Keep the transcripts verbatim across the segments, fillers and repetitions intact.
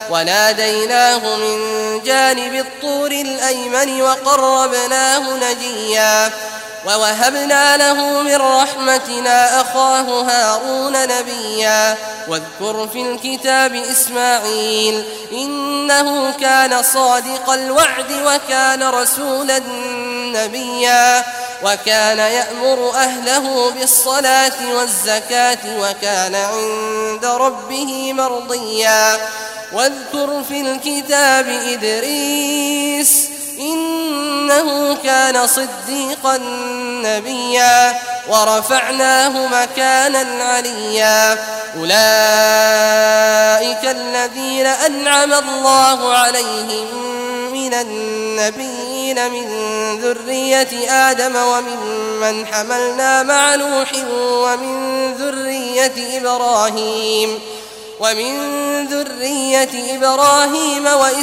وناديناه من جانب الطور الأيمن وقربناه نجيا ووهبنا له من رحمتنا أخاه هارون نبيا واذكر في الكتاب إسماعيل إنه كان صادق الوعد وكان رسولا نبيا وكان يأمر أهله بالصلاة والزكاة وكان عند ربه مرضيا واذكر في الكتاب إدريس إنه كان صديقا نبيا ورفعناه مكانا عليا أولئك الذين أنعم الله عليهم من النبيين من ذرية آدم وممن حملنا مع نوح ومن ذرية إبراهيم ومن ذرية إبراهيم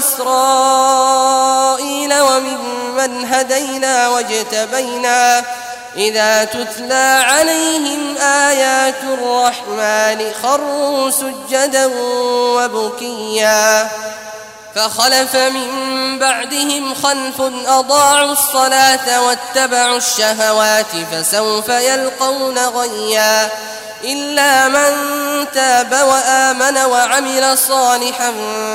وإسرائيل وممن هدينا واجتبينا إذا تتلى عليهم آيات الرحمن خروا سجدا وبكيا فخلف من بعدهم خلف أضاعوا الصلاة واتبعوا الشهوات فسوف يلقون غيا إلا من تاب وآمن وعمل صالحا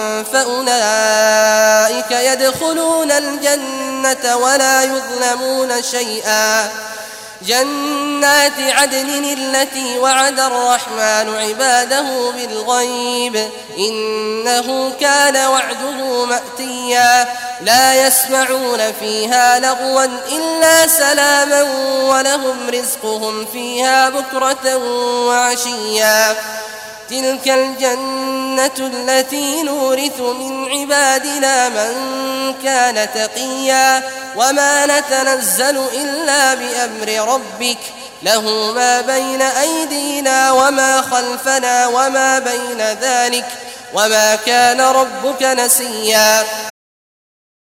فأولئك يدخلون الجنة ولا يظلمون شيئا جنات عدن التي وعد الرحمن عباده بالغيب إنه كان وعده مأتيا لا يسمعون فيها لغوا إلا سلاما ولهم رزقهم فيها بكرة وعشيا تلك الجنة التي نورث من عبادنا من كان تقيا وما نتنزل إلا بأمر ربك له ما بين أيدينا وما خلفنا وما بين ذلك وما كان ربك نسيا